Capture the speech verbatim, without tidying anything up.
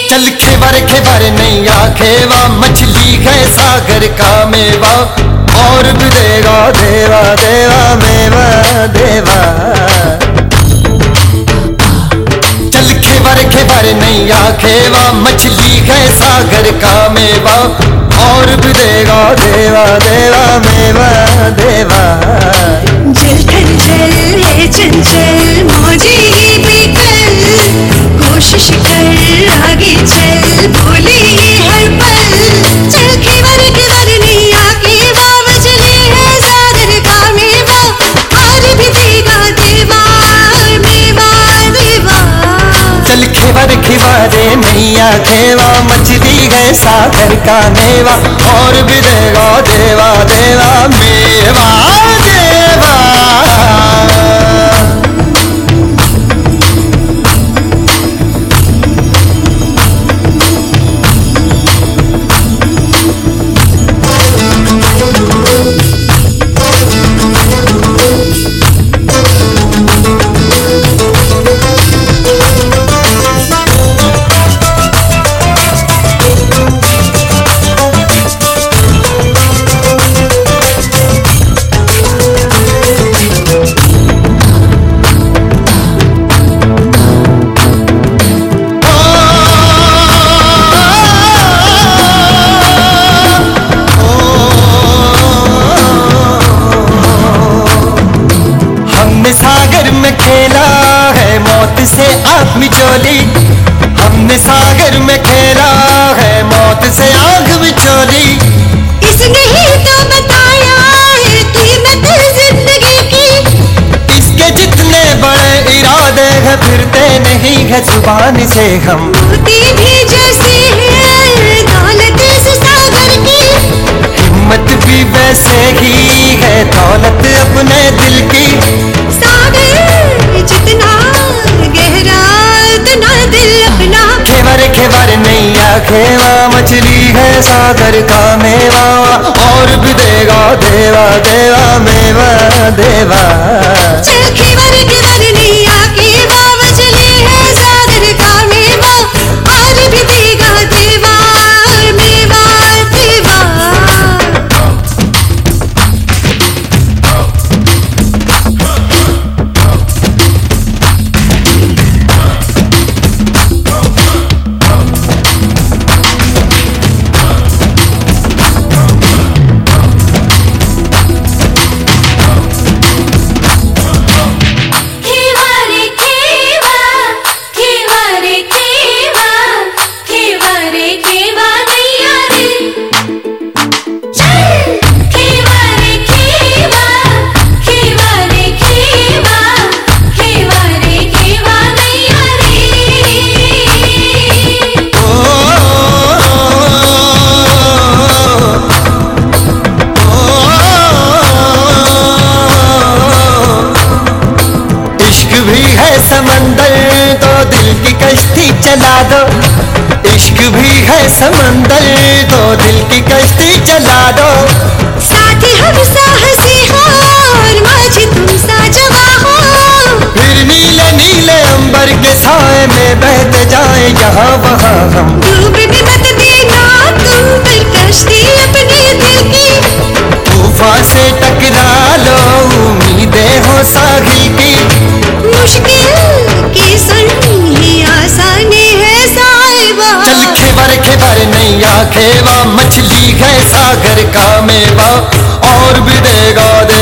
चल खेवर खेवर नैया खेवा, मछली है सागर का मेवा, और भी देगा देवा देवा मेवा देवा। चल खेवर खेवर नैया खेवा, मछली है सागर का मेवा, और भी देगा देवा देवा मेवा देवा। जल थल जल है चंचल मौजी भी कल, कोशिश कर आगे चल बोले ये हर पल। चल खेवर खेवर नैया खेवा, मछली है सागर का मेवा, और भी देगा देवा मेवा देवा। चल खेवर खेवर नैया खेवा, मछली है सागर का मेवा, और भी देगा देवा देवा मेवा देवा। सागर में खेला है मौत से आंख मिचोली, हमने सागर में खेला है मौत से आंख मिचोली। इसने ही तो बताया है कीमत जिंदगी की, इसके जितने बड़े इरादे हैं फिरते नहीं है जुबान से हम। मोती भी जैसी है दौलत इस सागर की, हिम्मत भी वैसे ही है दौलत अपने दिल की। जितना गहरा उतना दिल अपना। खेवर खेवर नैया खेवा, मछली है सागर का मेवा, और भी देगा देवा देवा मेवा देवा। चल खेवर खेवर नैया खेवा, मछली है सागर का मेवा, और भी देगा देवा मेवा देवा। समंदर तो दिल की कश्ती चला दो, इश्क भी है समंदर तो दिल की कश्ती चला दो। साथी हम साहसी हो और माझी तुम सा जवा हो, फिर नीले नीले अंबर के साए में बहते जाए यहाँ वहाँ हम। डूबने मत देना तुम दिल कश्ती अपने दिल की, तूफान से टकरा लो उम्मीदें हो साहिल की। मुश्किल की सुन ही आसानी है साहिबा। चल खेवर खेवर नैया खेवा, मछली है सागर का मेवा, और भी देगा दे